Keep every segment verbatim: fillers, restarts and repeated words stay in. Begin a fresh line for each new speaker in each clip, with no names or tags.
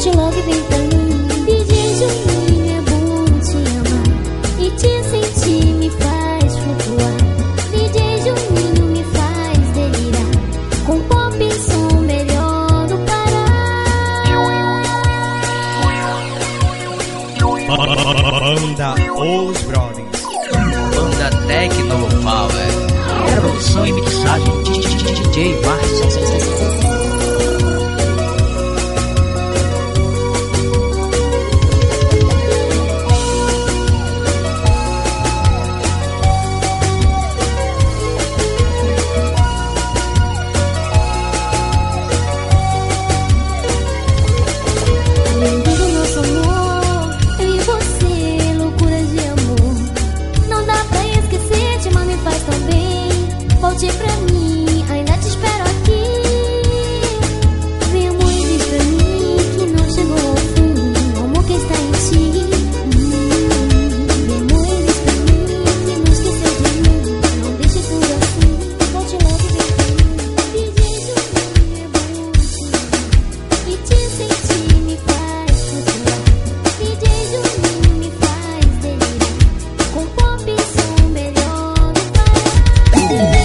volte logo e vem pra mim. D J Juninho, é bom te amar e te sentir me faz flutuar. D J Juninho me faz delirar com pop e som melhor do Pará.
Banda Os Brothers,
Banda Tecno Power, produção e mixagem de D J Márcio.
Volte pra mim, ainda te espero aqui. Vem amor e diz pra mim que não chegou ao fim o amor que está em ti. hum, Vem amor e diz pra mim que não esqueceu de mim. Não deixe tudo assim, volte logo e vem pra mim. D J Juninho, é bom te amar e te sentir me faz flutuar. D J Juninho me faz delirar com pop e som melhor do Pará.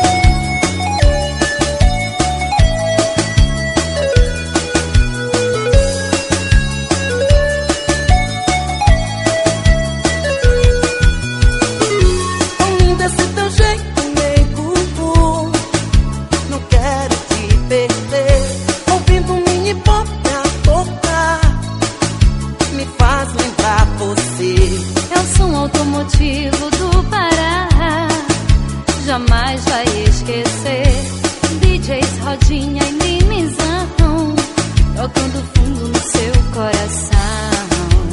Automotivo do Pará, jamais vai esquecer. D Js Rodinha e Mimizão, tocando fundo no seu coração.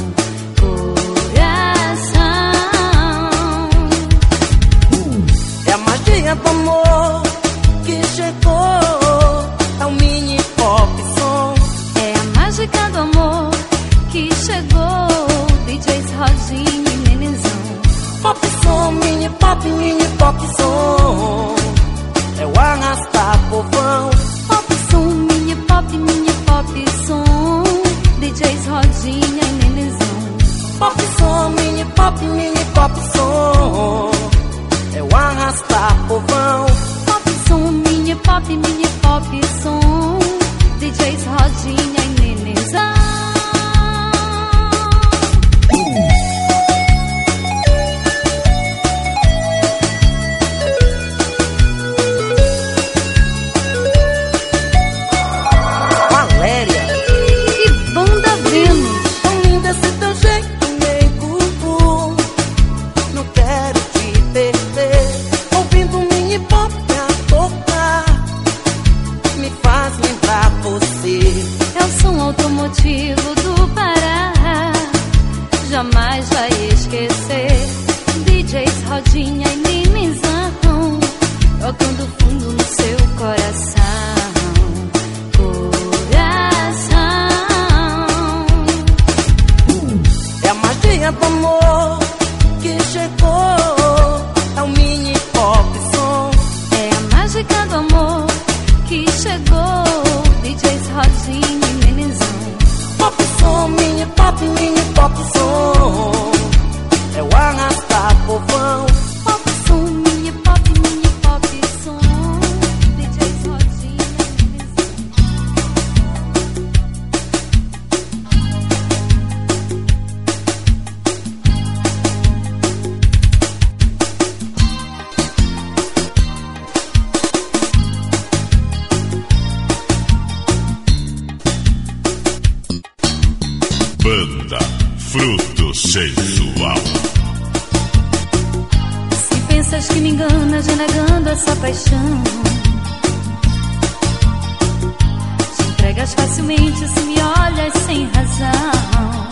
Coração.
É a magia do amor que chegou, é o mini pop som.
É a mágica do amor que chegou. D Js Rodinha,
pop som, mini pop, mini pop som. É o arrastar povão.
Pop som, mini pop, mini pop som. D Js Rodinha e Nenezão.
Pop som, mini pop, mini pop som. É o arrastar povão.
Pop som, mini pop, mini pop som. D Js Rodinha e Nenezão. Automotivo do Pará, jamais vai esquecer. D Js Rodinha e Mimizão, tocando fundo no seu coração. Coração.
É a magia do amor que chegou, é o mini pop som.
É a mágica do amor que chegou. D Js Rodinha e Nenezão.
Pop som, mini pop, mini pop som. É o arrastar povão.
Pop som, mini pop, mini pop som. D Js Rodinha e Nenezão.
Banda Fruto Sensual.
Se pensas que me enganas, renegando essa paixão, te entregas facilmente se me olhas sem razão.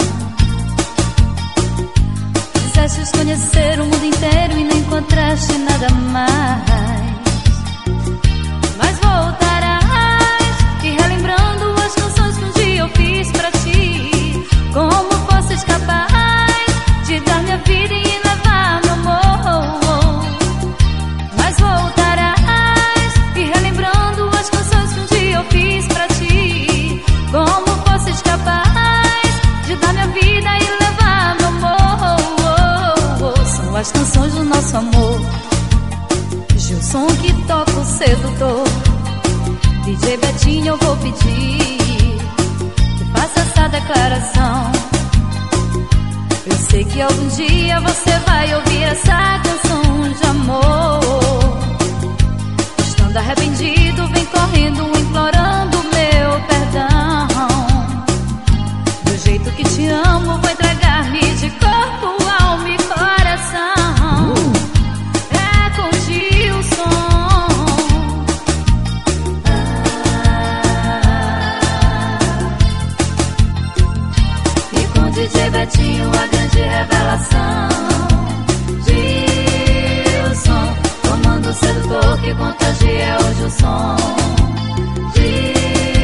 Quisestes conhecer o mundo inteiro e não encontraste nada mais. Mas voltarás e relembrando as canções que um dia eu fiz pra ti. Como fosses capaz de dar minha vida e levar meu amor. Mas voltarás e relembrando as canções que um dia eu fiz pra ti. Como fosses capaz D J Betinho, eu vou pedir que faça essa declaração. Eu sei que algum dia você vai ouvir essa canção de amor. Estando arrependido, vem correndo, implorando meu perdão. Do jeito que te amo, vou entregar-me de corpo, alma e coração. É com o Gilson. E com o D J Betinho, a grande revelação. Gilson, comando sedutor que contagia hoje o som. Gilson.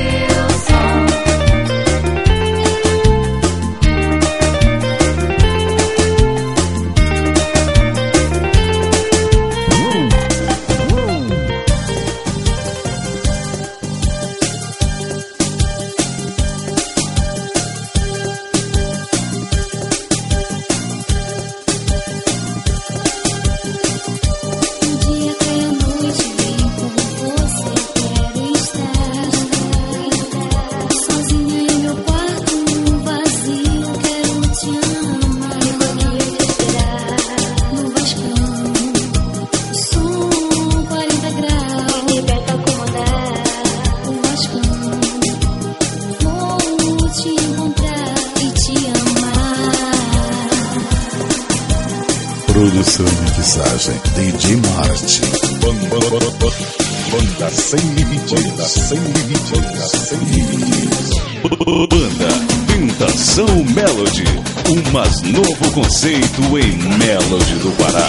Produção e mixagem D J Marte. Banda sem limite, banda sem limite, banda sem limite. Banda Tentação Melody, o mais novo conceito em Melody do Pará.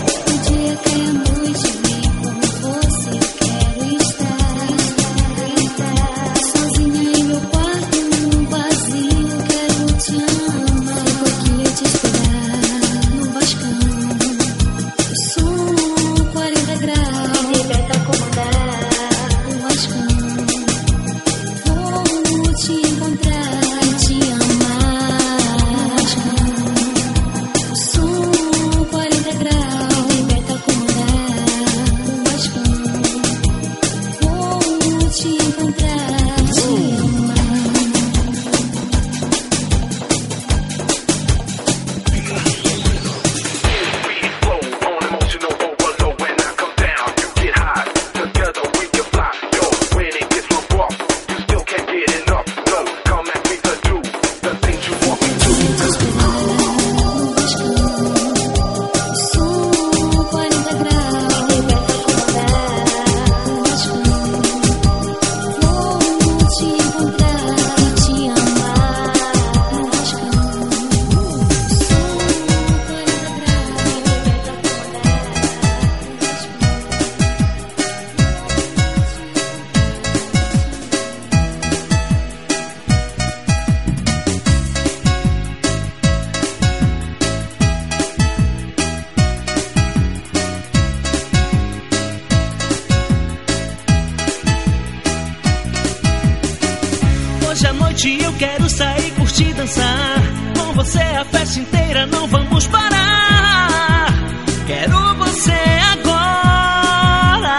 Hoje à noite eu quero sair, curtir, dançar. Com você a festa inteira, não vamos parar. Quero você agora.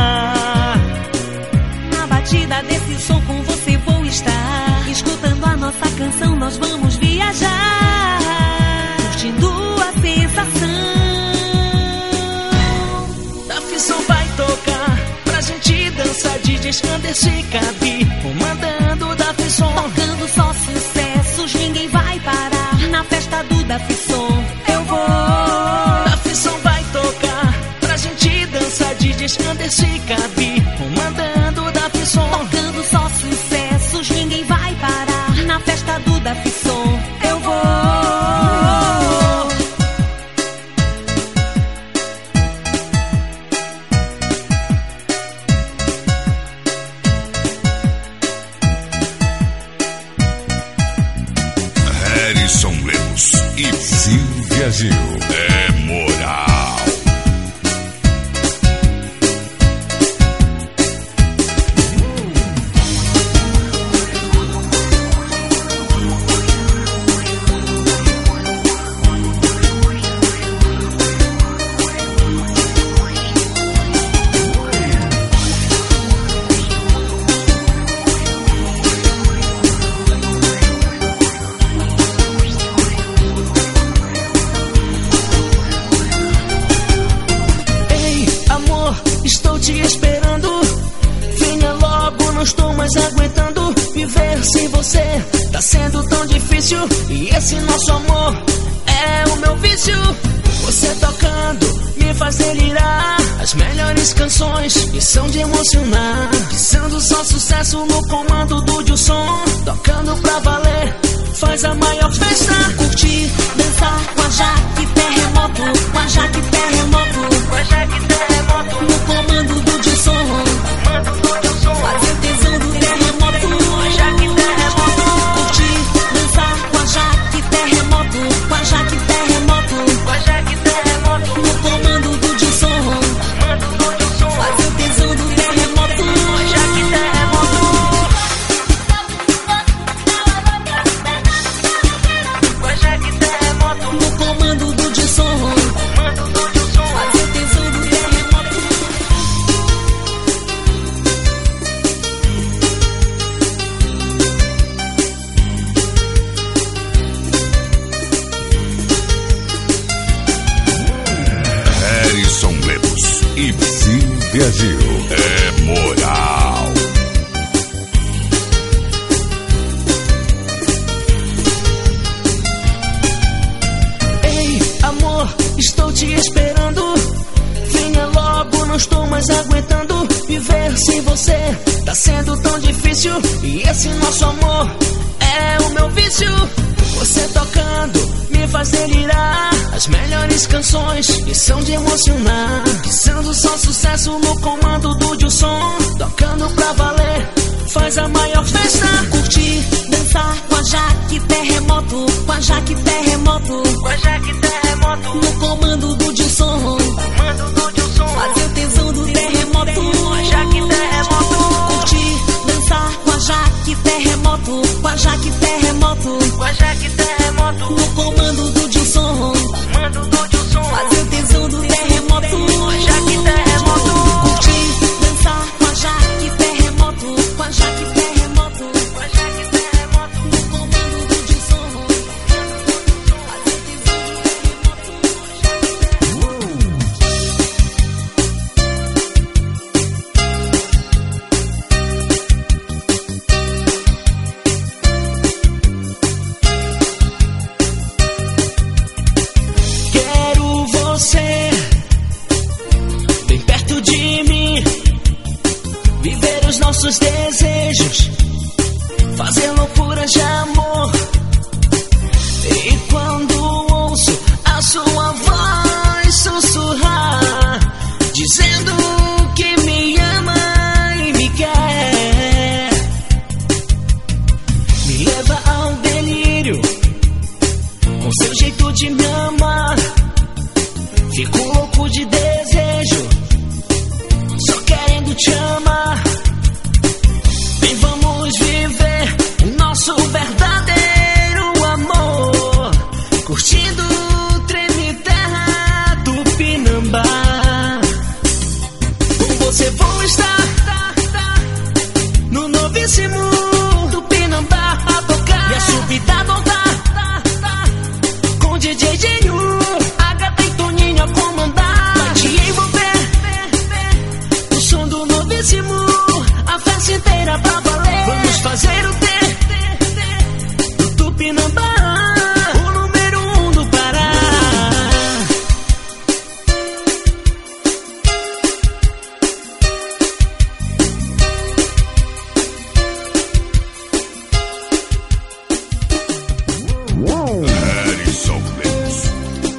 Na batida desse som com você vou estar. Escutando a nossa canção nós vamos viajar. Curtindo a sensação.
Davi Som vai tocar pra gente dançar. D Js Anderson e Gabi comandando Davi Som.
Tocando só sucessos, ninguém vai parar. Na festa do Davi Som eu vou.
Davi Som vai tocar pra gente dançar. D Js Anderson e Gabi comandando Davi Som.
Tocando só sucessos, ninguém vai parar. Na festa do Davi Som eu vou.
Harrison Lemos e Silvia Gil. É moral.
não estou mais aguentando viver sem você. Tá sendo tão difícil e esse nosso amor é o meu vício. Você tocando me faz delirar. As melhores canções que são de emocionar, que sendo só sucesso no comando do Dilson. Tocando pra valer, faz a maior festa.
Curtir, dançar com a Jaque Terremoto, com a Jaque Terremoto,
com a Jaque Terremoto,
no comando do Dilson, fazer o tesão do terremoto,
com a Jaque Terremoto.
curtir, dançar com a Jaque Terremoto, com a Jaque Terremoto,
com a Jaque Terremoto,
no comando do Dilson, fazer o tesão do terremoto,
com a Jaque Terremoto, com a Jaque Terremoto,
no comando do Dilson, fazer o tesão do terremoto.
Harrison Lemos e Silvia Gil. É moral.
Ei, amor, estou te esperando. Venha logo, não estou mais aguentando viver sem você. Tá sendo tão difícil e esse nosso amor é o meu vício. Você tocando me faz delirar. As melhores canções que são de emocionar, que sendo só sucesso no comando do Dilson. Tocando pra valer, faz a maior festa.
Curtir, dançar com a Jaque Terremoto, com a Jaque Terremoto,
Com a Jaque Terremoto,
no comando do Dilson,
comando do Dilson,
fazer o tesão do terremoto,
com a Jaque Terremoto,
curtir, dançar com a Jaque Terremoto, com a Jaque Terremoto,
com a Jaque Terremoto,
no comando do Dilson,
comando do Dilson,
fazer o tesão do terremoto,
com a Jaque Terremoto,
curtir, dançar com a Jaque Terremoto, com a Jaque Terremoto,
com a Jaque Terremoto,
no comando do Dilson, fazer o tesão do terremoto.
Quero você bem perto de mim, viver os nossos desejos, fazer loucuras de amor. E quando ouço a sua voz sussurrar, dizendo que me ama e me quer, me leva ao delírio com seu jeito de me amar. Fico louco de desejo, só querendo te amar. Vem, vamos viver o nosso verdadeiro amor, curtindo o treme terra do Pinambá. Com você vou estar no novíssimo do Pinambá a tocar, e a subida voltar com D J Genio, Agatha e Toninho a comandar. Vai te envolver no som do novíssimo, a festa inteira pra valer. Vamos fazer o T do Tupinambá, o número um do Pará.
Harrison Lemos.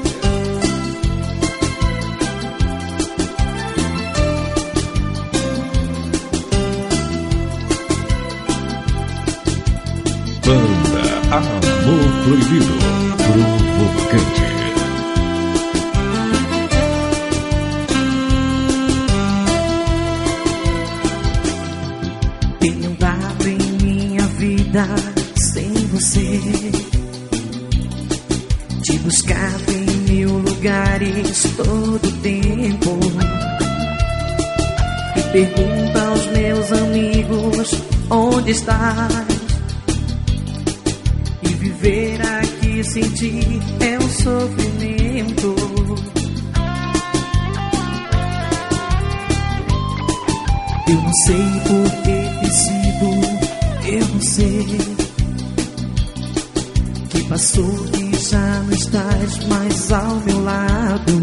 Banda Amor Proibido, Provocante.
Tenho dado em minha vida sem você, te buscado em mil lugares todo tempo. E pergunto aos meus amigos onde estás. E viver aqui sem ti é um sofrimento. Eu não sei por que fiz
você que passou e já não estás mais ao meu lado.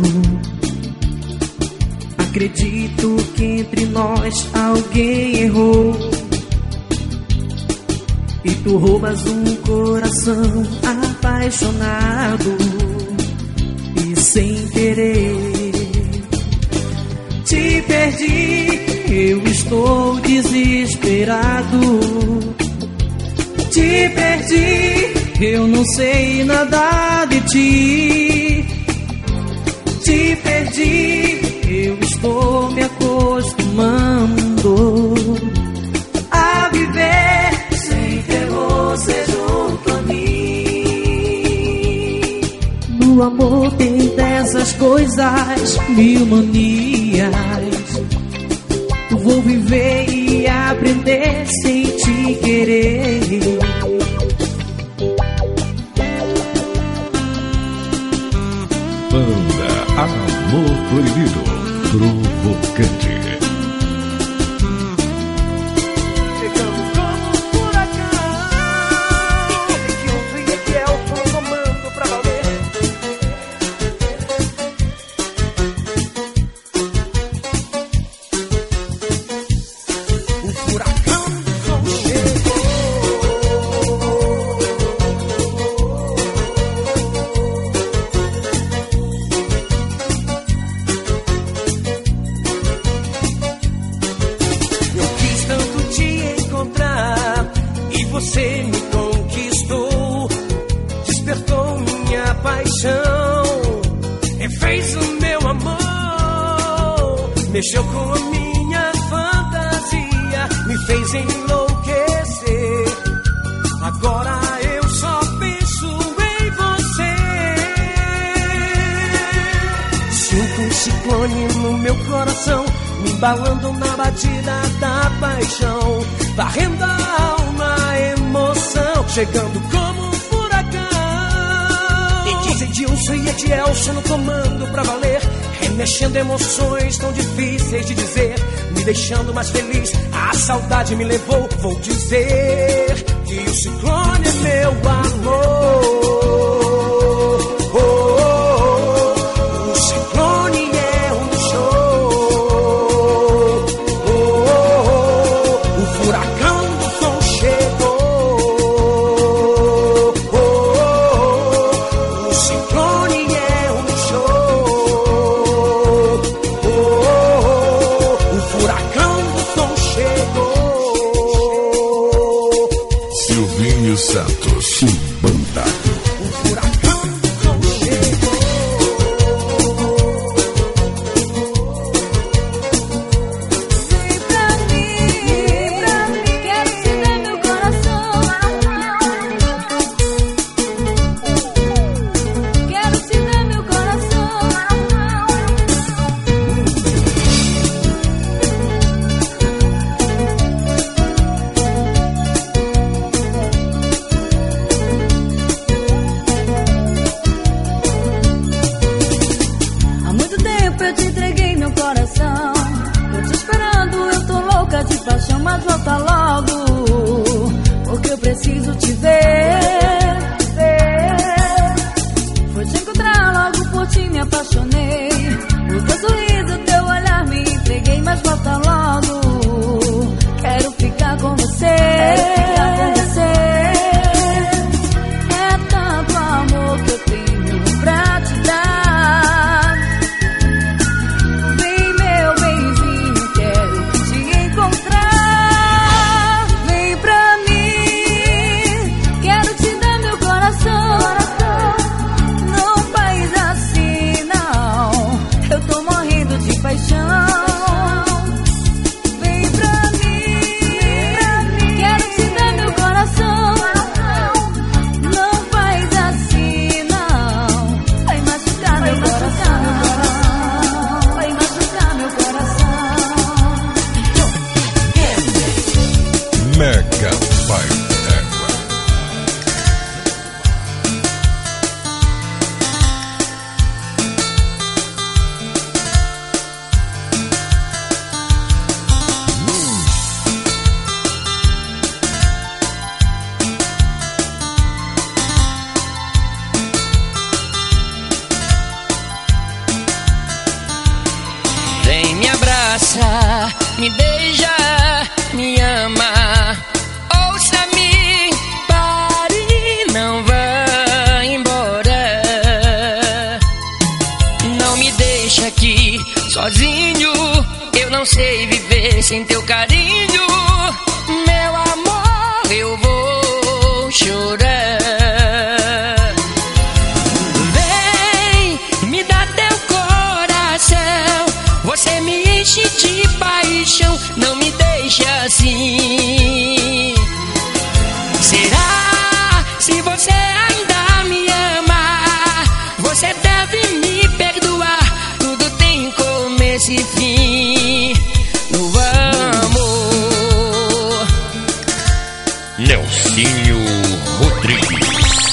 Acredito que entre nós alguém errou e tu roubas um coração apaixonado e sem querer te perdi. Eu estou desesperado, te perdi, eu não sei nada de ti. Te perdi, eu estou me acostumando a viver sem ter você junto a mim. No amor tem dessas coisas, mil manias. Vou viver e aprender sem te querer.
Banda Amor Proibido, Provocante.
Chegamos como um furacão, que um frio que é o comando pra valer. O furacão não chegou. Eu quis tanto te encontrar e você me conquistou, despertou minha paixão, refez o meu amor, mexeu com a minha fantasia, me fez enlouquecer. Agora eu só penso em você. Sinto um ciclone no meu coração, me embalando na batida da paixão, varrendo a alma, emoção, chegando como um furacão. Me dizem Edilson e Edielson no comando pra valer, remexendo emoções tão difíceis de dizer, me deixando mais feliz, a saudade me levou. Vou dizer que o ciclone é meu amor. Oh, oh, oh. O ciclone é um show. Oh, oh, oh. O furacão do som chegou. Oh, oh, oh. O ciclone é um show. Oh, oh, oh. O furacão do som chegou.
Silvinho Santos, Banda.
O furacão do som chegou.
Vem pra mim, pra mim, quero te dar meu coração. Quero te dar meu coração. Há muito tempo eu te entreguei meu coração. Tô te esperando, eu tô louca de paixão, mas volta logo, porque eu preciso te ver. Foi te encontrar, logo por ti me apaixonei. O teu sorriso, o teu olhar me entreguei, mas volta logo, quero ficar com você. É tanto amor que eu tenho pra te dar. Vem meu benzinho, quero te encontrar. Vem pra mim, quero te dar meu coração. Não faz assim não, eu tô morrendo de paixão. Vem pra mim, quero te dar meu coração. Não faz assim não, vai machucar meu coração. Vai machucar meu coração.
Mega Pai Égua.
ama, ouça-me, pare, não vá embora. Não me deixe aqui sozinho, eu não sei viver sem teu carinho. Meu amor, eu vou chorar. Vem, me dá teu coração, você me enche de paixão, não me deixe assim. Será, se você ainda me ama, você deve me perdoar, tudo tem começo e fim no amor.
Nelsinho Rodrigues.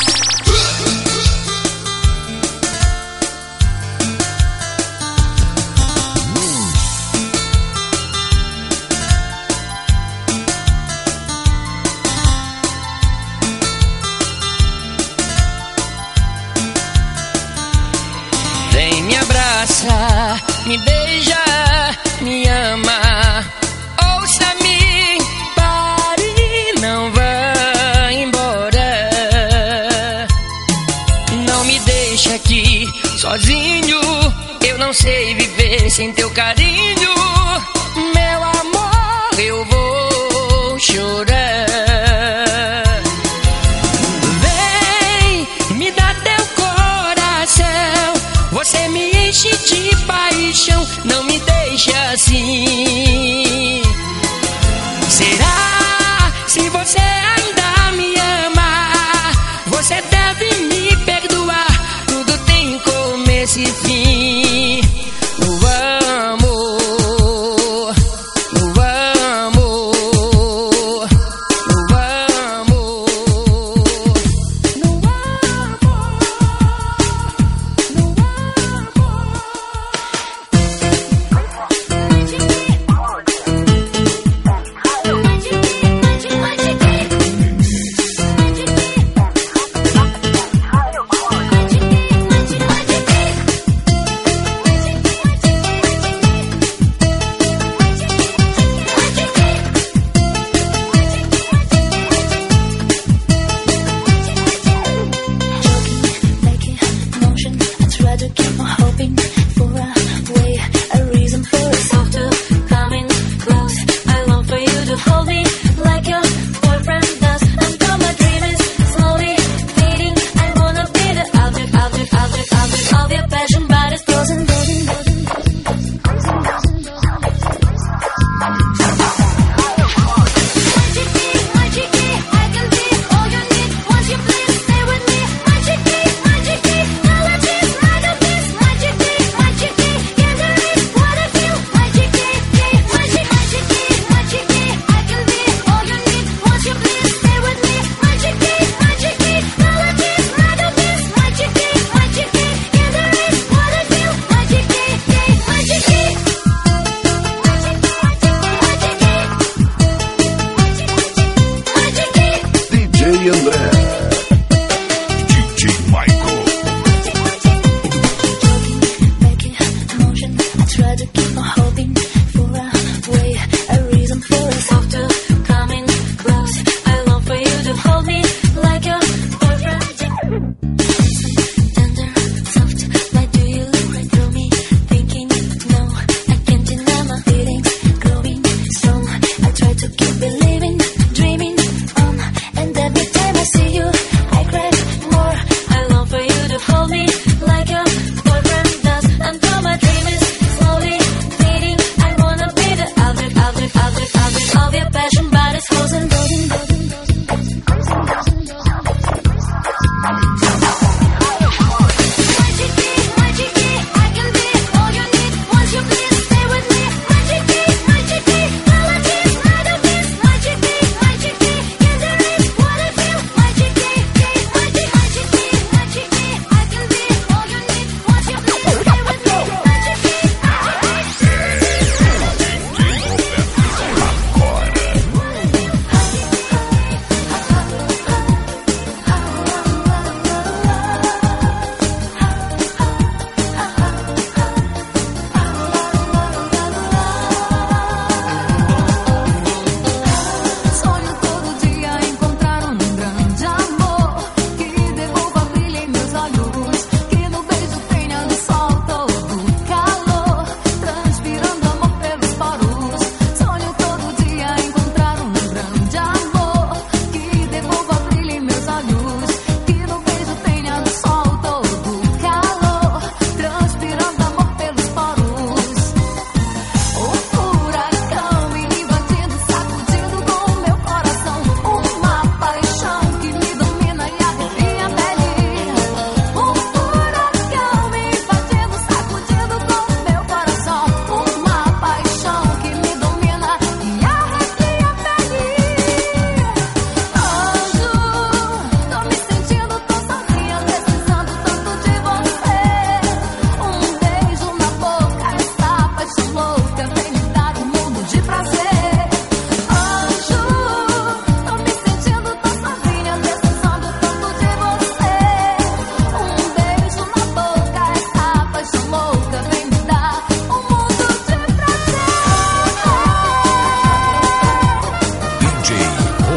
Vem, me abraça, me beija, me ama, ouça-me, pare, não vá embora. Não me deixe aqui sozinho, eu não sei viver sem teu carinho. Meu amor, eu vou chorar. Vem, me dá teu coração, você me enche de paixão, não me deixe assim. Será, se você ainda me ama, você deve me perdoar, tudo tem começo e fim no amor.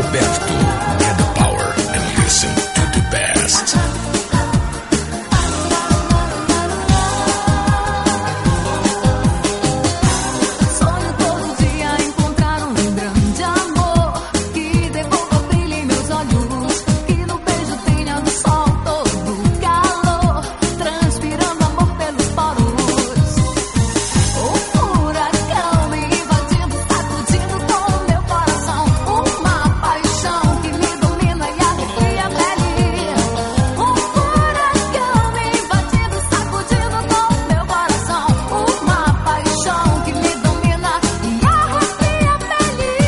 Roberto. Get the power and listen to the best.
Sonho todo dia encontrar um grande amor que devolva brilho em meus olhos, que no beijo tenha no sol todo o calor, transpirando amor pelos poros. O furacão me invadindo, sacudindo com o meu coração, uma paixão que me domina e arrepia a pele. O furacão me invadindo, sacudindo com o meu coração, uma paixão que me domina e arrepia a pele.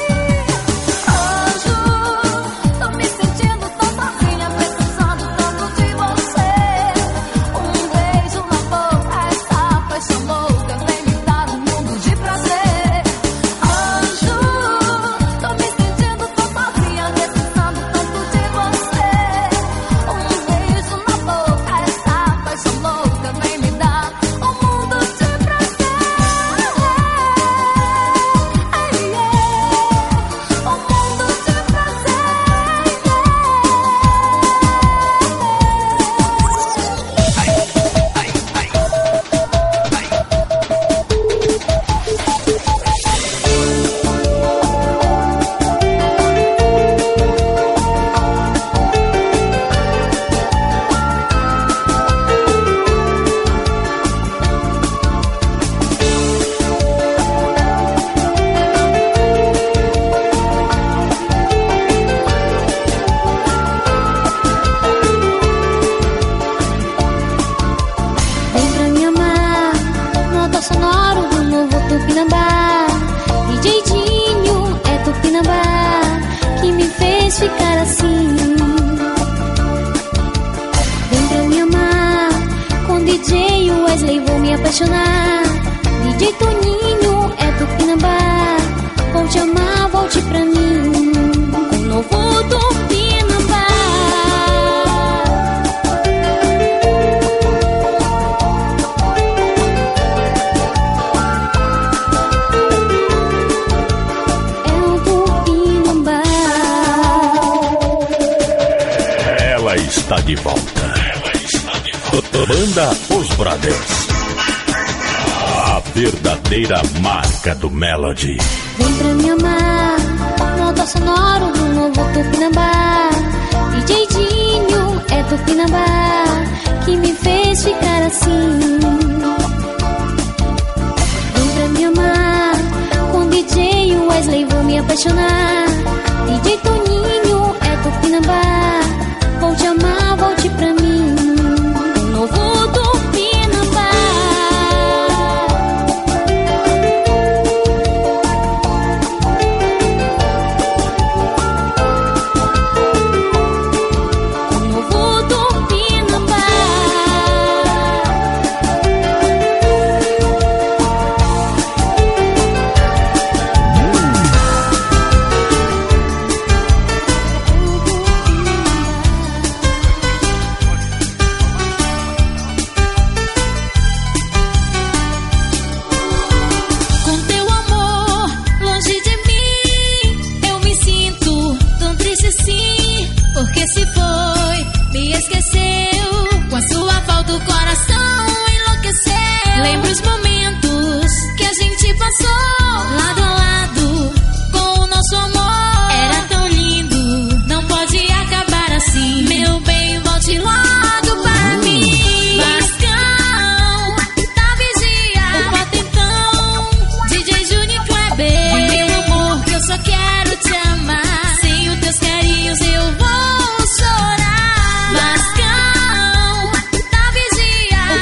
Anjo, tô me sentindo tão sozinha, precisando tanto de você. Um beijo na boca, essa paixão louca vem me dar um mundo de prazer. Anjo, tô me sentindo tão sozinha, precisando tanto de você. Um beijo na boca, essa paixão louca vem me dar um mundo de prazer. Ei, ei, um mundo de prazer. Vem pra me amar, nota sonora do novo Tupinambá. D J Dinho é Tupinambá que me fez ficar assim. Vem pra me amar, com D J Wesley vou me apaixonar. D J Toninho é Tupinambá, vou te amar, volte pra mim. Com novo Tupinambá. É um Tupinambá.
Ela está de volta. Ela está de volta. Banda Os Brothers. A verdadeira marca do Melody.
Vem pra me amar, nota sonora do novo Tupinambá. D J Dinho é Tupinambá que me fez ficar assim. Vem pra me amar, com D J Wesley vou me apaixonar. D J Toninho é Tupinambá, vou te amar, volte pra mim. Um novo Tupinambá. Um novo Tupinambá.
Com teu amor longe de mim, eu me sinto tão triste assim. Porque se foi, me esqueceu. Com a sua falta o coração enlouqueceu. Lembro os momentos que a gente passou lado a lado com o nosso amor. Era tão lindo, não pode acabar assim. Meu bem, volte logo para mim. Vascão, tá vigia, o patentão, D J Júnior Kleber. Meu amor, que eu só quero te amar. Sem os teus carinhos eu vou chorar. Vascão, tá vigia,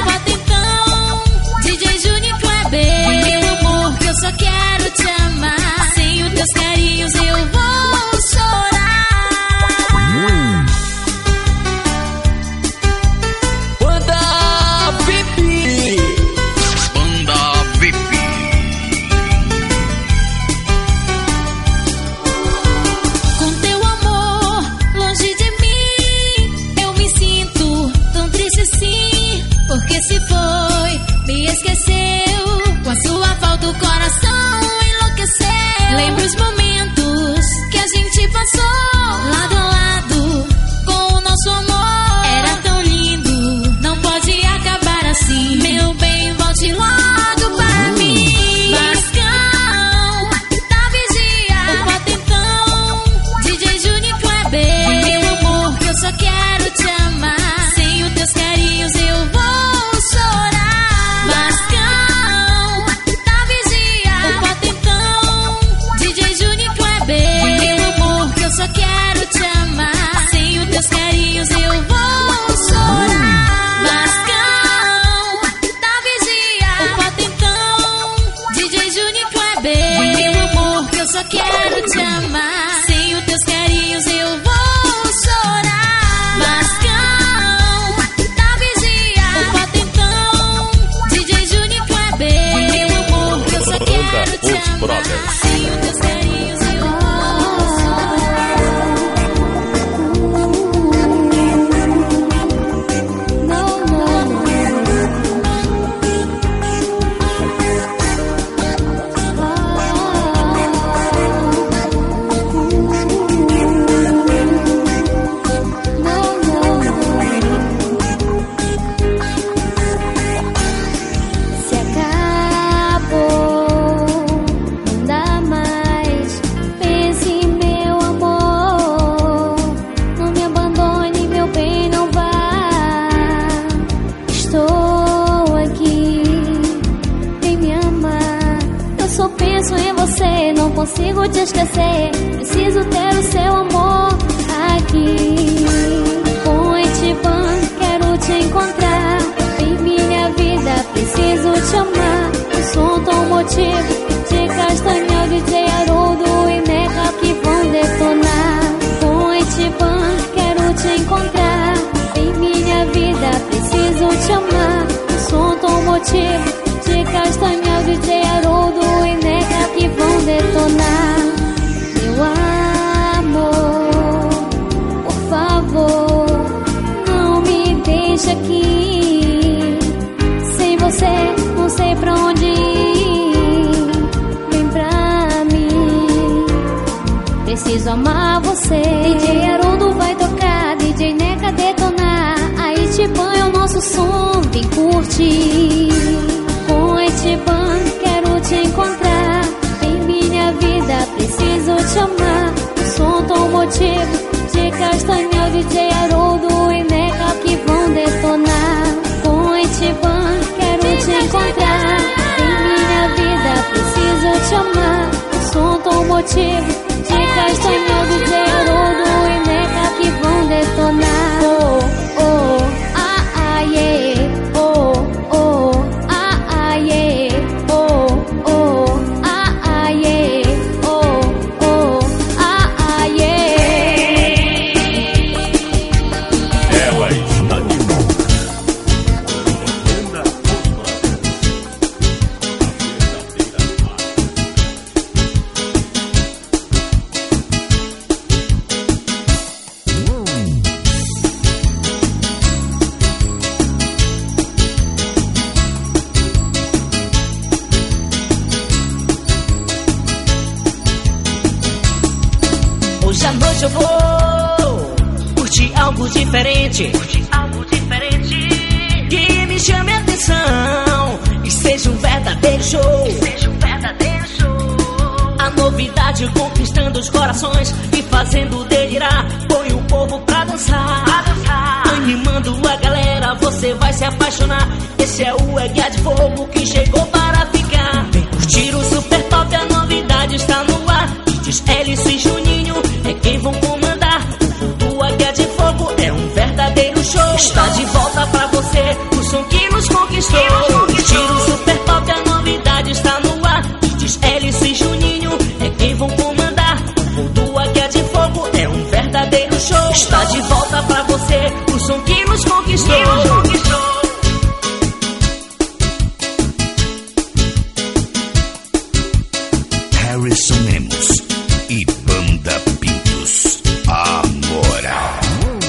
motivo. De Castanhal, D J Haroldo e Neca que vão detonar. Meu amor, por favor, não me deixe aqui. Sem você, não sei pra onde ir. Vem pra mim, preciso amar você. D J Haroldo vai tocar, D J Neca detonar. A Itiban é o nosso som, vem curtir. Com a Itiban quero te encontrar. Em minha vida preciso te amar. O som automotivo de Castanhal, D J Haroldo e Neca que vão detonar. Com a Itiban quero te encontrar. Em minha vida preciso te amar. O som automotivo de Castanhal, D J Haroldo e Neca que vão detonar. Oh, oh, ah, ah, yeah. Oh, oh, ah, ah, yeah. Oh, oh, ah, ah, yeah. Oh, oh, ah, ah, yeah.
Ela está de volta.
Hoje à noite eu vou curtir algo diferente, curtir algo diferente que me chame a atenção e seja um verdadeiro show, seja um verdadeiro show. A novidade conquistando os corações e fazendo delirar, põe o povo pra dançar, pra dançar. Animando a galera, você vai se apaixonar. Esse é o Águia de Fogo que chegou para ficar. Vem curtir o Super Pop, a novidade está no ar. Diz Hélice e Juninho é quem vão comandar. O voo do Águia de Fogo é um verdadeiro show. Está de volta pra você o som que nos conquistou. Curtir o Super Pop, a novidade está no ar. Diz Hélice e Juninho é quem vão comandar. O voo do Águia de Fogo é um verdadeiro show. Está de volta pra você o som que nos conquistou.
Harrison Lemos e Banda Pintos, a moral.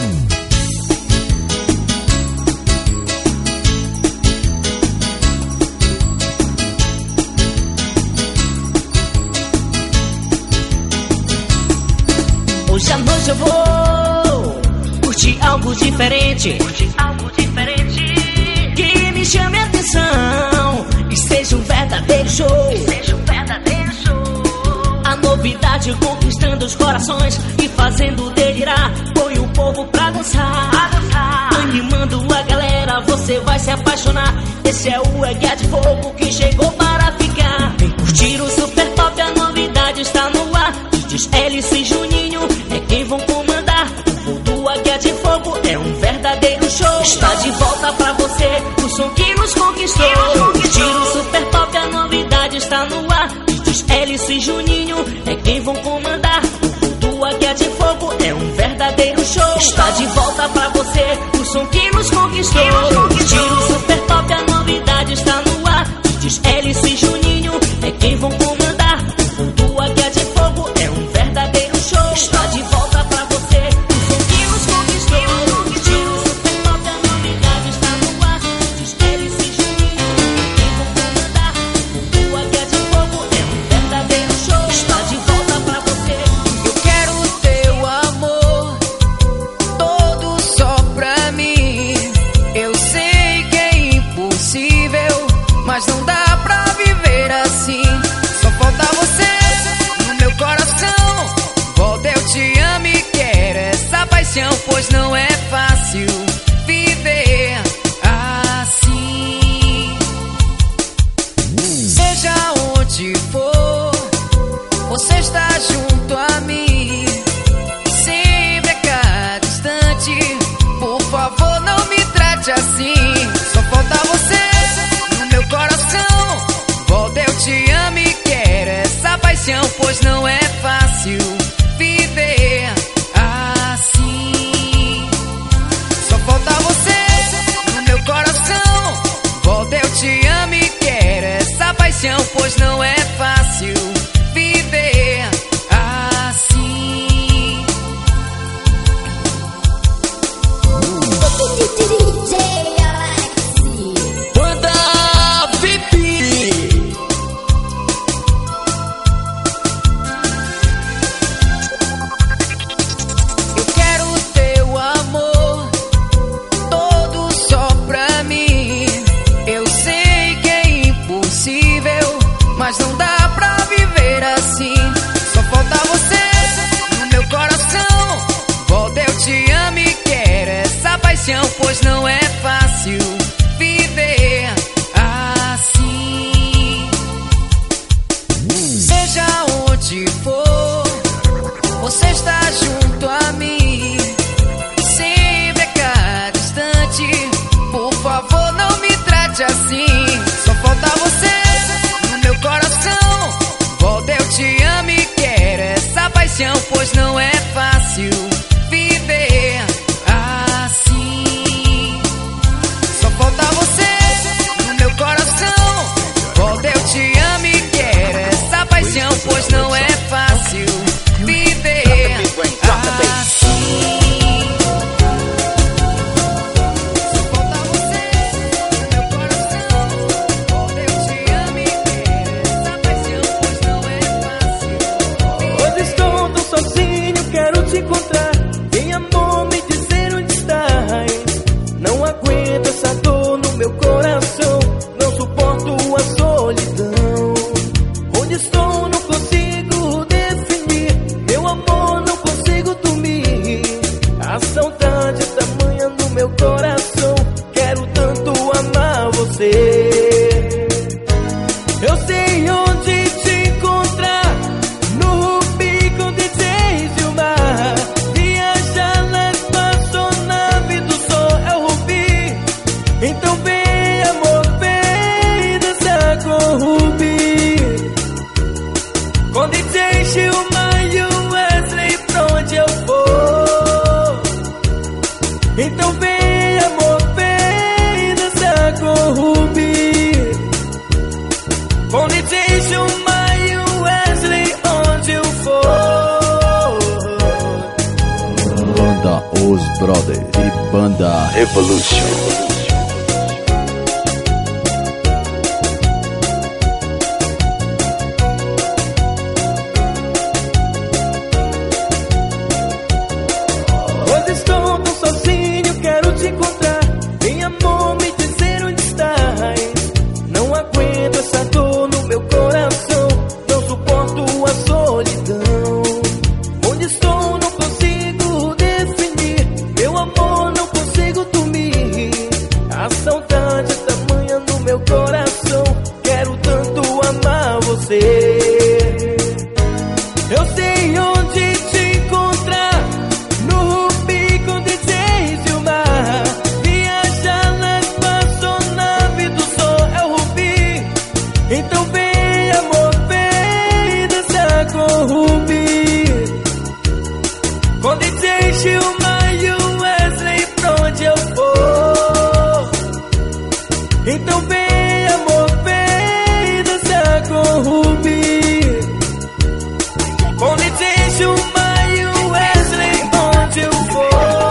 Hoje à noite eu vou curtir algo diferente, curtir algo diferente que me chame a atenção e seja um verdadeiro show, seja um verdadeiro show. A novidade conquistando os corações e fazendo delirar, põe o povo pra dançar, pra dançar. Animando a galera, você vai se apaixonar. Esse é o Águia de Fogo que chegou para ficar. Vem curtir o Super Pop, a novidade está no ar. Diz Hélice e Juninho é quem vão comandar. O voo do Águia de Fogo é um verdadeiro show. Está de volta pra você o som que nos conquistou. Curtir o Super Pop, a novidade está no ar. Diz Hélice e Juninho é quem vão comandar. O voo do Águia de Fogo é um verdadeiro show. Está de volta pra você o som que nos conquistou. Curtir o Super Pop, a novidade está no ar. Diz Hélice e Juninho é quem vão comandar. O voo do Águia de Fogo é um verdadeiro show. Está de volta pra você o som que nos conquistou. Curtir o Super Pop, a novidade está no ar. Diz Hélice e Juninho é quem vão comandar. O voo do Águia de Fogo é um verdadeiro show. Está de volta pra você.
Eu quero o teu amor todo só pra mim. Eu sei que é impossível, mas não dá pra viver assim. Só falta você no meu coração. Volta, eu te amo e quero essa paixão, pois não é fácil viver assim. Seja onde for, você está junto a mim. Sempre a cada instante, por favor, não me trate assim. Só falta você no meu coração. Volta, eu te amo e quero essa paixão, pois não é fácil viver assim. Só falta você no meu coração. Volta, eu te amo pois não é fácil viver assim.
Banda V I P.
Eu quero teu amor todo só pra mim. Eu sei que é impossível, mas não dá pra viver assim. Só falta você no meu coração. Volta, eu te amo e quero essa paixão, pois não é fácil viver assim. Seja onde for, você está junto a mim. Sempre a cada instante, por favor não me trate assim. Só falta você no meu coração. Volta, eu te amo e quero essa paixão, pois não é fácil viver assim. Só falta você no meu coração. Volta, eu te amo e quero essa paixão, pois não é fácil viver assim. Só falta você no meu coração. Volta, eu te amo e quero essa paixão, pois não é fácil.
Hoje estou tão sozinho, quero te encontrar. Vem, amor, me dizer onde estás. Não aguento essa dor no meu coração, não suporto a solidão. Onde estou não consigo definir, meu amor, não consigo dormir. A saudade é tamanha no meu coração, quero tanto amar você. Eu sei onde te encontrar, no Rubi com D J Gilmar. Viajar na espaçonave do sol é o Rubi. Então vem, amor, vem dançar com o Rubi. Com D J Gilmar e o Wesley pra onde eu for. Então vem, amor, vem dançar com o Rubi. Com D J Gilmar e o Wesley onde eu for.
Banda Os Brothers e Banda Revolution.
Hoje estou tão sozinho, quero te encontrar. Vem, amor, me dizer onde estás. Não aguento essa dor no meu coração, não suporto a solidão. Onde estou não consigo definir, meu amor, não consigo dormir. A saudade é tamanha no meu coração, quero tanto amar você. Eu sei onde te encontrar, no Rubi com D J Gilmar. Viajar na espaçonave do sol é o Rubi. Então vem, amor, vem dançar com o Rubi. Com D J Gilmar e o Wesley pra onde eu for. Então vem, amor, vem dançar com o Rubi. Com D J Gilmar e o Wesley onde eu for.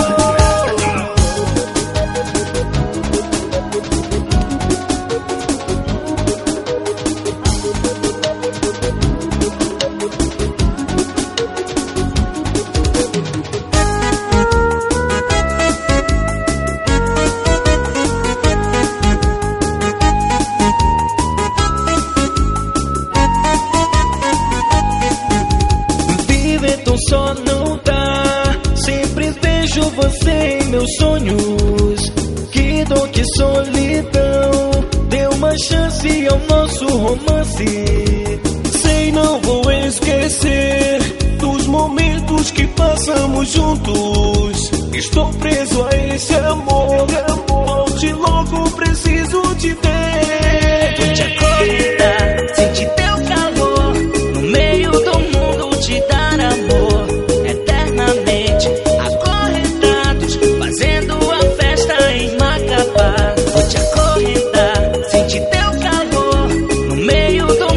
Viver tão só não dá, sempre vejo você em meus sonhos. Que dor, que solidão, dê uma chance ao nosso romance. Sei, não vou esquecer dos momentos que passamos juntos. Estou preso a esse amor, volte logo, preciso te ver.
Vou te acordar, sentir teu calor, no meio do mundo te dar amor, eternamente acorrentados, fazendo a festa em Macapá. Vou te acorrentar, sentir teu calor, no meio do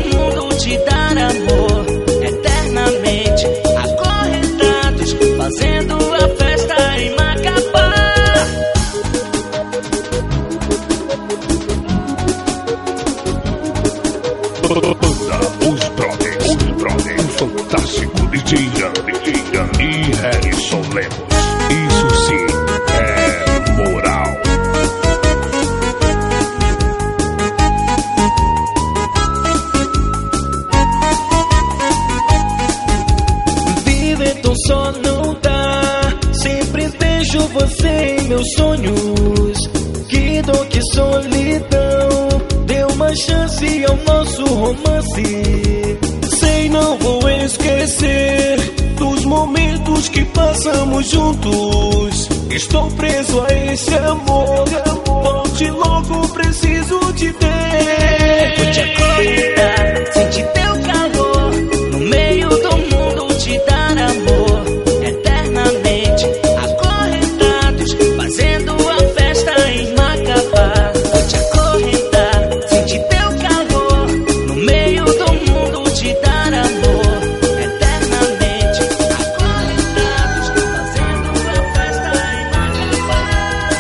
Lemos. Isso sim é moral.
Viver tão só não dá. Sempre vejo você em meus sonhos. Que dor, que solidão. Dê uma chance ao nosso romance. Sei, não vou esquecer dos momentos que passamos juntos. Estou preso a esse amor. Volte logo, preciso te ver.
Vou te acordar, sentir teu calor. No meio do mundo te dar amor. Eternamente acorrentados, fazendo a festa inacabar. Vou te acorrentar, sentir teu calor. No meio do mundo te dar amor. Eternamente acorrentados, fazendo a festa inacabar.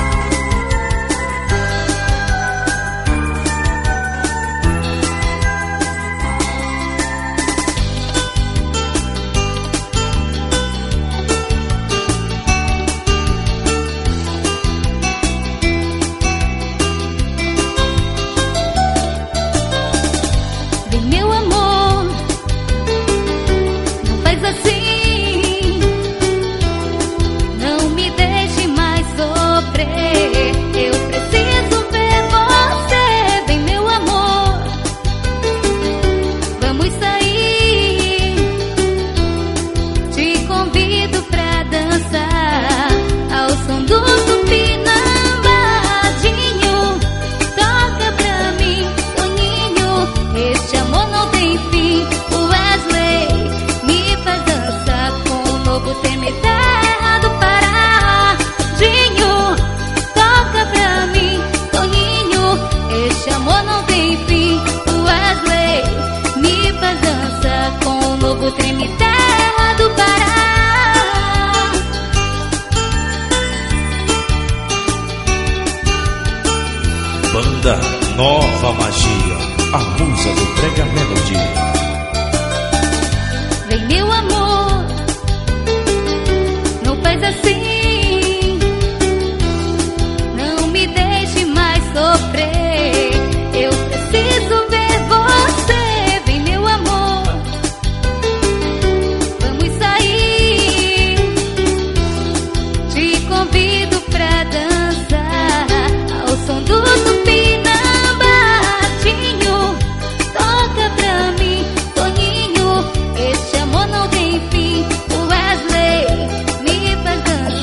Vem, meu amor, não faz assim. Não me deixe mais sofrer. Eu preciso ver você. Vem, meu amor, vamos sair. Te convido pra dançar ao som do Tupinambadinho. Toca pra mim, Toninho, este amor não tem fim. O Wesley me faz dançar com o novo tema terra do Paradinho. Toca pra mim, Toninho, este amor não tem fim. O Wesley me faz dançar com o novo treme terra do Pará.
Banda Nova Magia, a musa do Brega Melody.
Vem, meu amor, não faz assim. Não me deixe mais sofrer. Eu preciso ver você. Vem, meu amor, vamos sair. Te convido pra dançar ao som do Tupinambadinho. Toca pra mim, Toninho, este amor não tem fim. O Wesley me faz dançar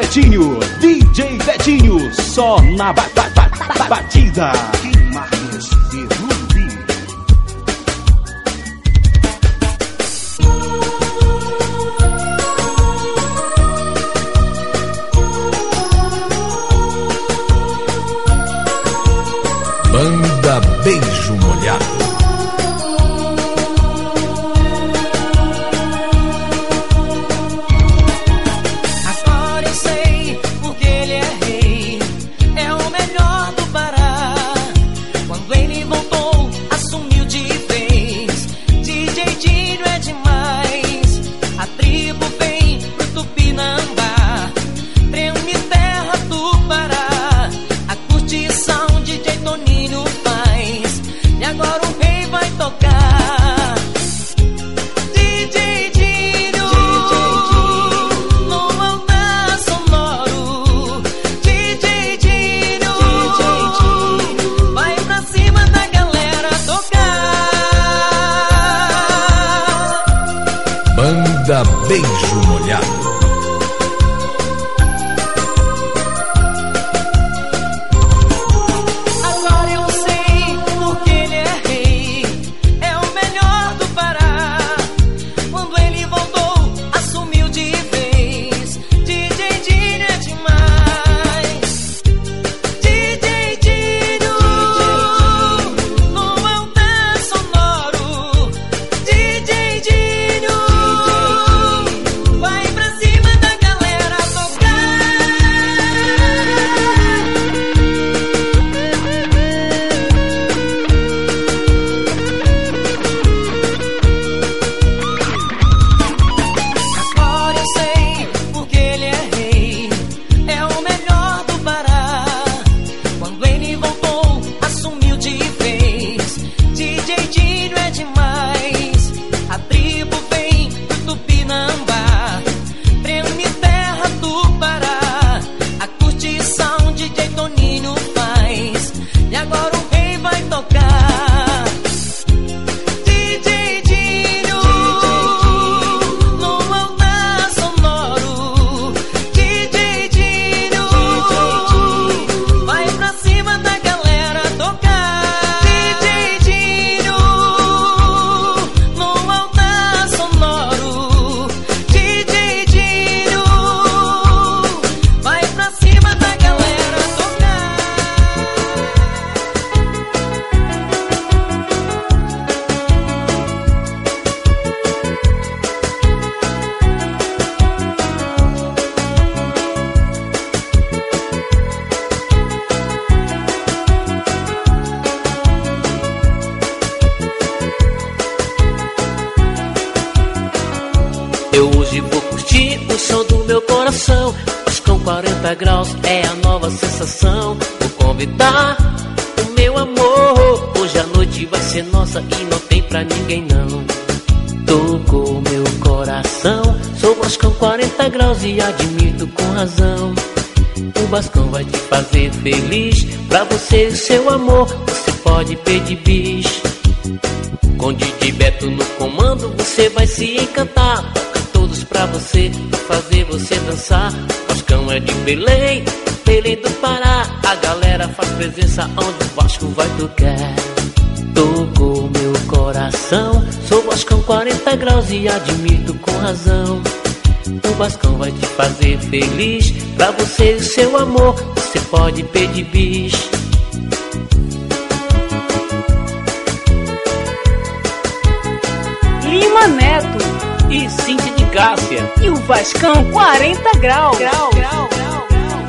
Betinho, D J Betinho, só na ba ba ba ba batida. Marques de Rubi.
Banda Beijo Molhado. Beijo Molhado.
Agora eu sei porque ele é rei, é o melhor do Pará. Quando ele voltou, assumiu de vez. D J Dinho é demais. D J Dinho no altar sonoro. D J Dinho vai pra cima da galera tocar. Agora eu sei porque ele é rei, é o melhor do Pará. Quando ele voltou, assumiu de vez. D J Dinho é demais. A tribo vem do Tupinambá, treme terra do Pará. A curtição D J Toninho faz, e agora o rei vai tocar. D J Dinho no altar sonoro. D J Dinho vai pra cima da galera tocar. D J Dinho no altar sonoro. D J Dinho vai pra cima da galera tocar. Eu hoje vou curtir o som do meu coração, mas com quarenta graus é a nova sensação. Vou convidar o meu amor, hoje a noite vai ser nossa e não tem pra ninguém não. Tocou meu coração, sou Vascão quarenta graus e admito com razão. O Vascão vai te fazer feliz, pra você e seu amor você pode pedir bis. Com D J Beto no comando você vai se encantar. Toca todos pra você, pra fazer você dançar. Vascão é de Belém, Belém do Pará. A galera faz presença onde o Vasco vai tocar. Tocou meu coração, sou Vascão quarenta graus e admito com razão. O Vascão vai te fazer feliz, pra você e seu amor você pode pedir bis.
Lima Neto e Cíntia de Cássia e o Vascão quarenta graus. Grau, grau, grau, grau.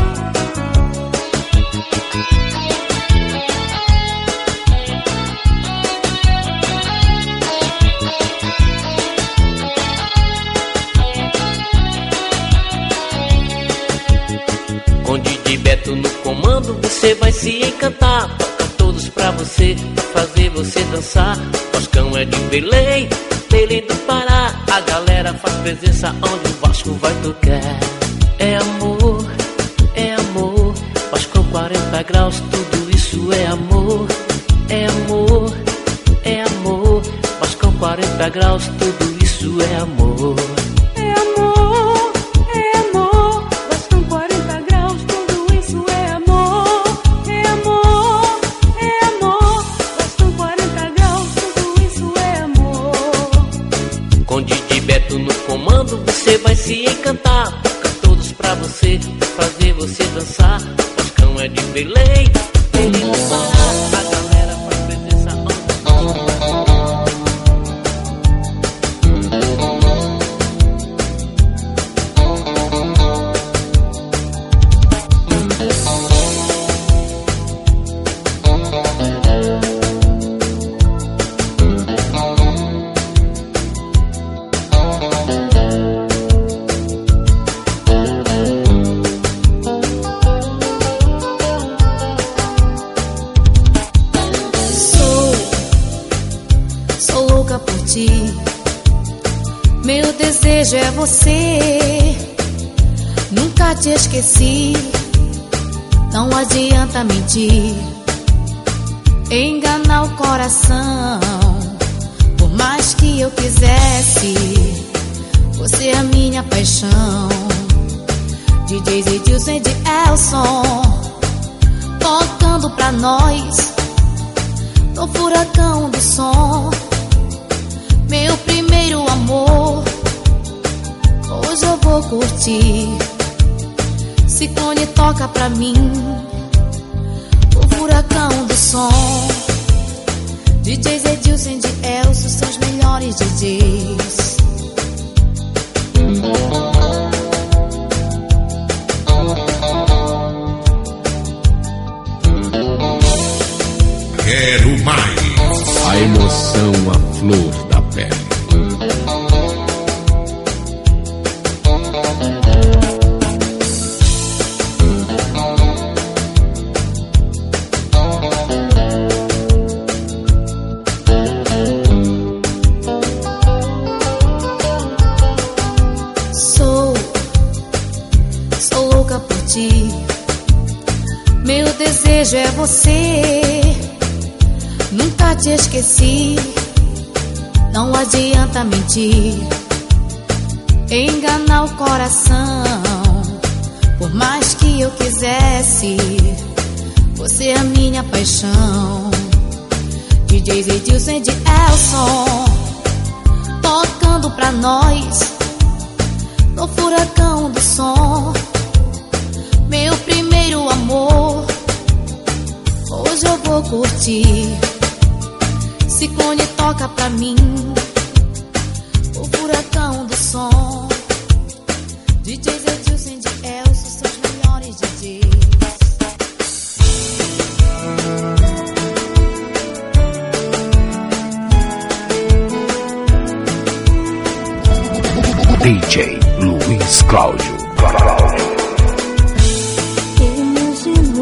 Com D J Beto no comando você vai se encantar. Toca todos pra você, pra fazer você dançar. Vascão é de Belém, Belém do Pará. A galera faz presença onde o Vasco vai tocar. É amor, é amor. Vascão quarenta graus, tudo isso é amor. É amor, é amor. Vascão quarenta graus, tudo isso é amor.
É amor, é amor. Vascão
comando você vai se encantar. Toca todos pra você, fazer você dançar. Vascão é de Belém, ele no Pará. A galera faz presença
Meu desejo é você, nunca te esqueci. Não adianta mentir, enganar o coração. Por mais que eu quisesse, você é a minha paixão. D Js Edilson e de Elson, tocando pra nós no furacão do som. Meu primeiro amor, hoje eu vou curtir. Ciclone toca pra mim o furacão do som. D Js Edilson e de Elson são os melhores D Js.
Quero mais. A emoção, a flor da pele.
Sou, sou louca por ti. Meu desejo é você, nunca te esqueci. Não adianta mentir, enganar o coração. Por mais que eu quisesse, você é a minha paixão. D Js Edilson e de Elson, tocando pra nós no furacão do som. Meu primeiro amor, hoje eu vou curtir. Ciclone toca pra mim o furacão do som. D Js Edilson e de Elson são os melhores D Js.
D J Luiz Cláudio.
Imagino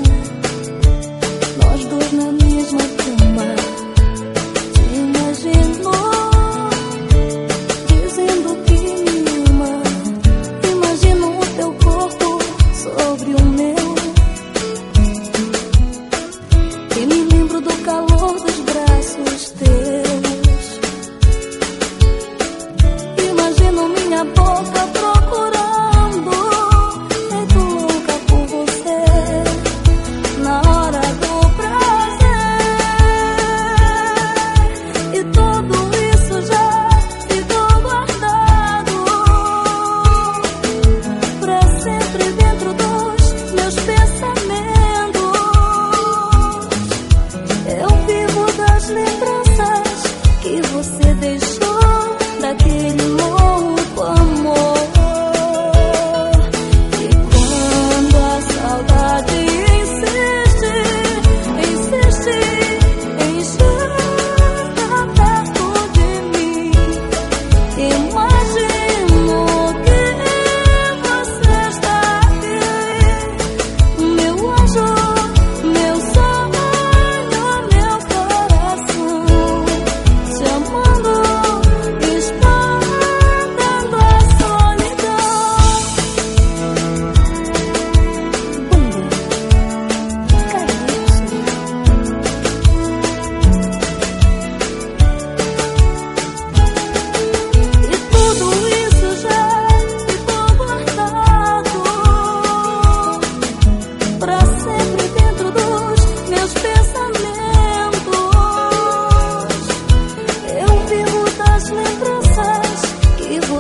nós dois na mesma cama. Te imagino dizendo que me ama. Imagino o teu corpo sobre o meu. E me lembro do calor dos braços teus. Imagino minha boca procurando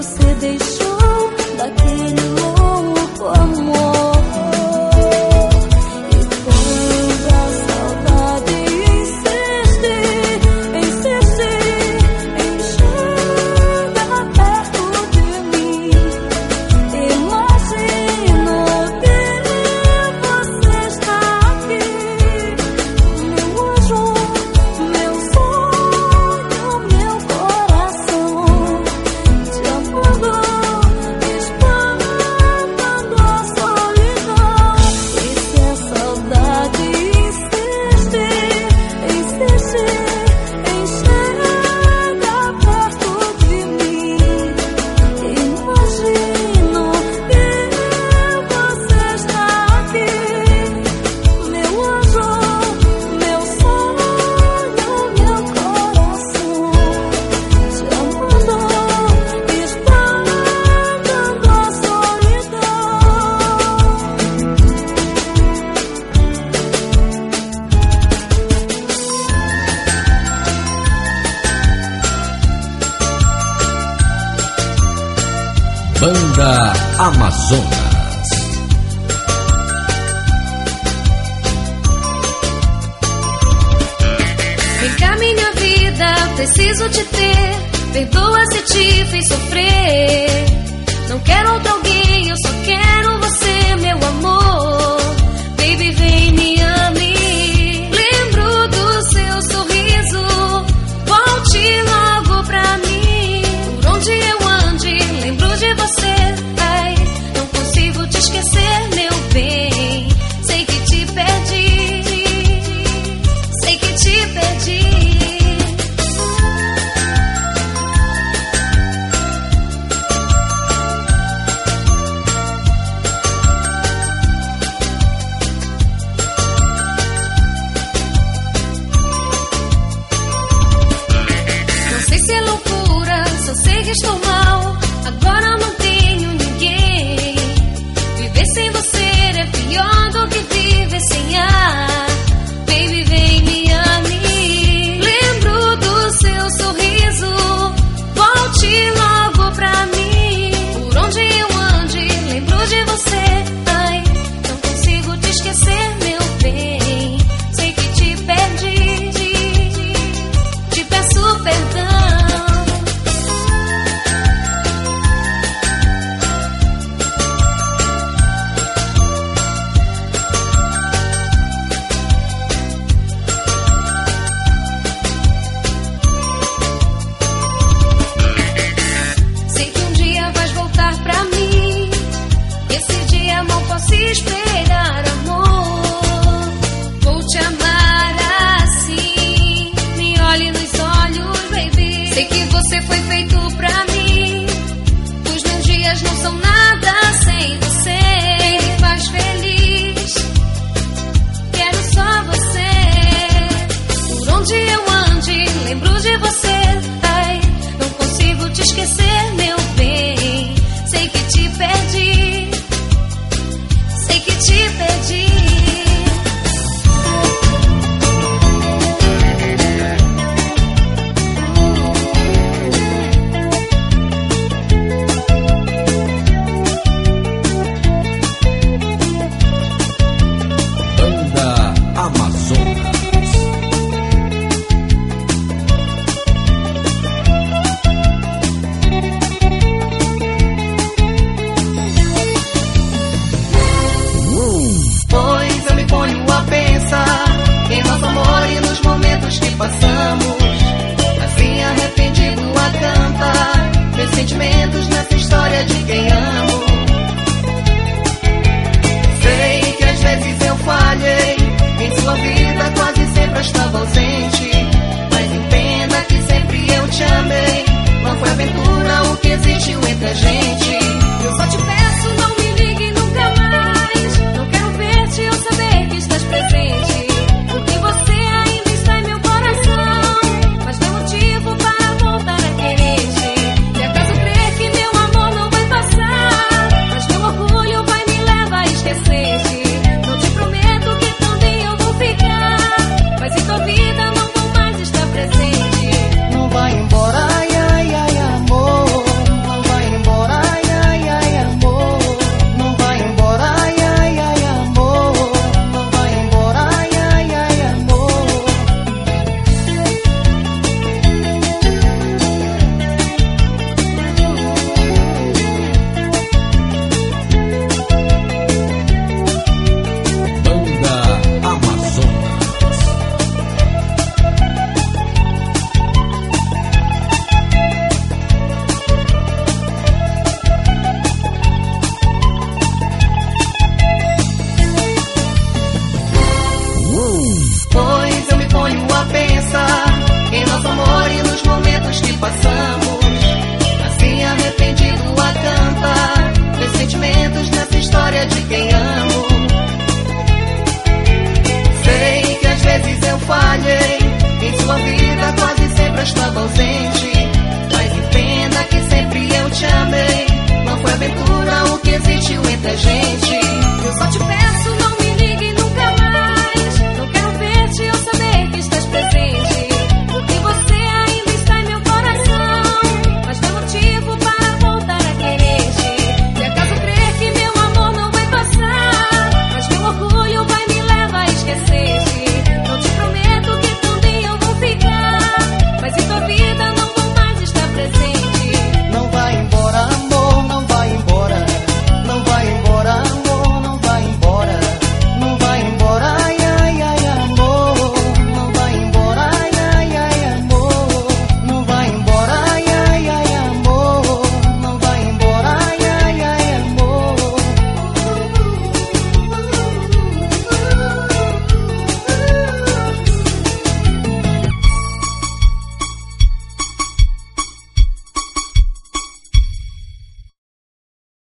você deixou daquele louco amor. E quando a saudade insiste, insiste em chegar perto de mim, imagino que você está aqui, meu anjo, meu sonho, meu coração, te amando, espantando a solidão. E se a saudade insiste, insiste em chegar perto de mim, imagino que você está aqui, meu anjo, meu sonho, meu coração, te amando, espantando a solidão.
Banda Amazonas.
Vem cá, minha vida, preciso te ter. Perdoa se te fiz sofrer. Não quero outro alguém, eu só quero você, meu amor. Baby, vem, me ame. Lembro do seu sorriso, volte logo pra mim. Por onde eu ande, lembro de você. Ai, não consigo te esquecer, meu bem. Sei que te perdi, sei que te perdi. Não sei se é loucura, só sei que estou mal. Agora não tenho ninguém. Viver sem você é pior do que viver sem ar. Baby, vem, me ame. Lembro do seu sorriso, volte logo pra mim. Por onde eu ande, lembro de você. Ai, não consigo te esquecer, meu bem. Sei que te perdi, te peço perdão. Sei que um dia vais voltar pra mim. Esse dia mal posso esperar, amor. Vou te amar assim. Me olhe nos olhos, baby. Sei que você foi feito pra mim. Os meus dias não são nada sem você. Me faz feliz, quero só você. Por onde eu ande, lembro de você. Ai, não consigo te esquecer, meu bem. Sei que te perdi, sei que
aventura, o que existiu entre a gente. Eu só te